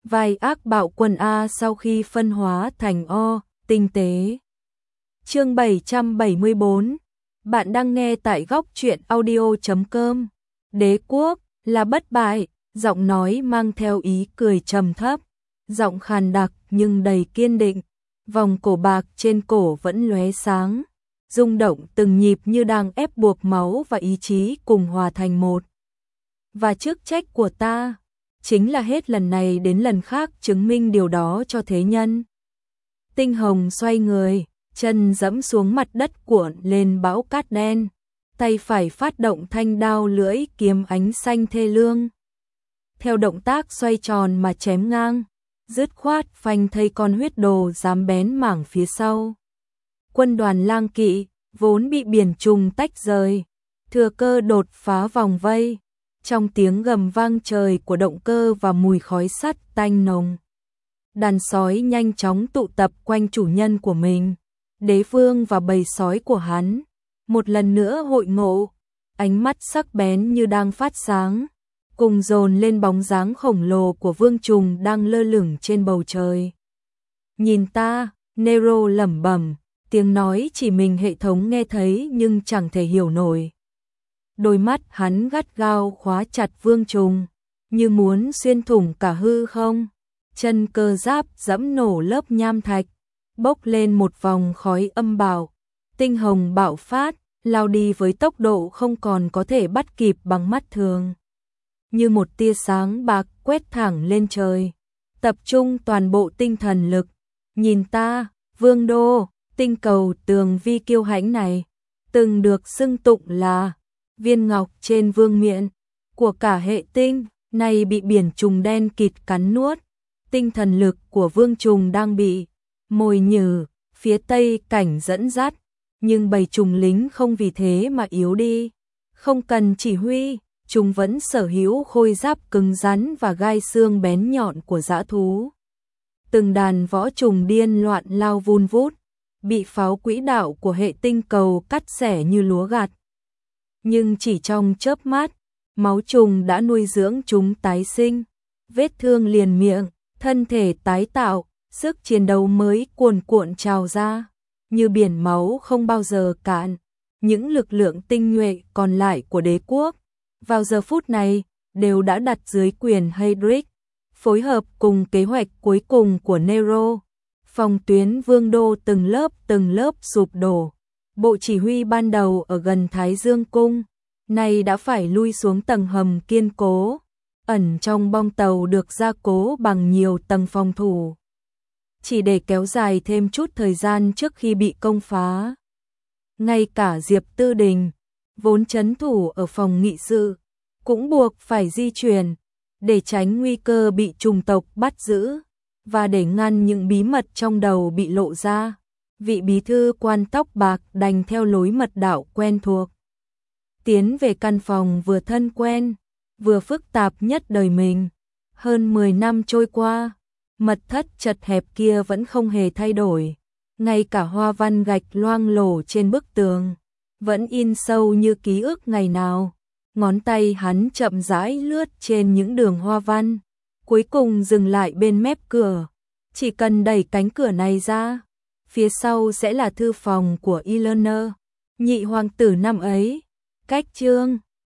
vai ác bạo quân A sau khi phân hóa thành O, tinh tế. Chương 774. Bạn đang nghe tại góc truyện audio.com. Đế quốc là bất bại, giọng nói mang theo ý cười trầm thấp, giọng khàn đặc nhưng đầy kiên định, vòng cổ bạc trên cổ vẫn lóe sáng, rung động từng nhịp như đang ép buộc máu và ý chí cùng hòa thành một. Và chức trách của ta chính là hết lần này đến lần khác chứng minh điều đó cho thế nhân. Tinh Hồng xoay người, chân dẫm xuống mặt đất cuộn lên bão cát đen, tay phải phát động thanh đao lưỡi kiếm ánh xanh thê lương. Theo động tác xoay tròn mà chém ngang, dứt khoát phanh thây con huyết đồ dám bén mảng phía sau. Quân đoàn lang kỵ vốn bị biển trùng tách rời, thừa cơ đột phá vòng vây. Trong tiếng gầm vang trời của động cơ và mùi khói sắt tanh nồng, đàn sói nhanh chóng tụ tập quanh chủ nhân của mình. Đế vương và bầy sói của hắn một lần nữa hội ngộ, ánh mắt sắc bén như đang phát sáng, cùng dồn lên bóng dáng khổng lồ của vương trùng đang lơ lửng trên bầu trời. Nhìn ta, Nero lẩm bẩm, tiếng nói chỉ mình hệ thống nghe thấy nhưng chẳng thể hiểu nổi. Đôi mắt hắn gắt gao khóa chặt vương trùng, như muốn xuyên thủng cả hư không. Chân cơ giáp dẫm nổ lớp nham thạch, bốc lên một vòng khói âm bạo. Tinh Hồng bạo phát, lao đi với tốc độ không còn có thể bắt kịp bằng mắt thường. Như một tia sáng bạc quét thẳng lên trời, tập trung toàn bộ tinh thần lực. Nhìn ta, vương đô, tinh cầu tường vi kiêu hãnh này, từng được xưng tụng là viên ngọc trên vương miện của cả hệ tinh, nay bị biển trùng đen kịt cắn nuốt. Tinh thần lực của vương trùng đang bị mồi nhử, phía tây cảnh dẫn dắt, nhưng bầy trùng lính không vì thế mà yếu đi. Không cần chỉ huy, chúng vẫn sở hữu khôi giáp cứng rắn và gai xương bén nhọn của dã thú. Từng đàn võ trùng điên loạn lao vun vút, bị pháo quỹ đạo của hệ tinh cầu cắt xẻ như lúa gặt. Nhưng chỉ trong chớp mắt, máu trùng đã nuôi dưỡng chúng tái sinh, vết thương liền miệng, thân thể tái tạo, sức chiến đấu mới cuồn cuộn trào ra, như biển máu không bao giờ cạn. Những lực lượng tinh nhuệ còn lại của đế quốc, vào giờ phút này, đều đã đặt dưới quyền Heydrich, phối hợp cùng kế hoạch cuối cùng của Nero. Phòng tuyến vương đô từng lớp sụp đổ. Bộ chỉ huy ban đầu ở gần Thái Dương Cung, nay đã phải lui xuống tầng hầm kiên cố, ẩn trong bong tàu được gia cố bằng nhiều tầng phòng thủ, chỉ để kéo dài thêm chút thời gian trước khi bị công phá. Ngay cả Diệp Tư Đình, vốn trấn thủ ở phòng nghị sự, cũng buộc phải di chuyển, để tránh nguy cơ bị trùng tộc bắt giữ, và để ngăn những bí mật trong đầu bị lộ ra. Vị bí thư quan tóc bạc đành theo lối mật đạo quen thuộc, tiến về căn phòng vừa thân quen, vừa phức tạp nhất đời mình. Hơn 10 năm trôi qua, mật thất chật hẹp kia vẫn không hề thay đổi. Ngay cả hoa văn gạch loang lổ trên bức tường vẫn in sâu như ký ức ngày nào. Ngón tay hắn chậm rãi lướt trên những đường hoa văn, cuối cùng dừng lại bên mép cửa. Chỉ cần đẩy cánh cửa này ra, phía sau sẽ là thư phòng của Eleanor, nhị hoàng tử năm ấy. Cách chương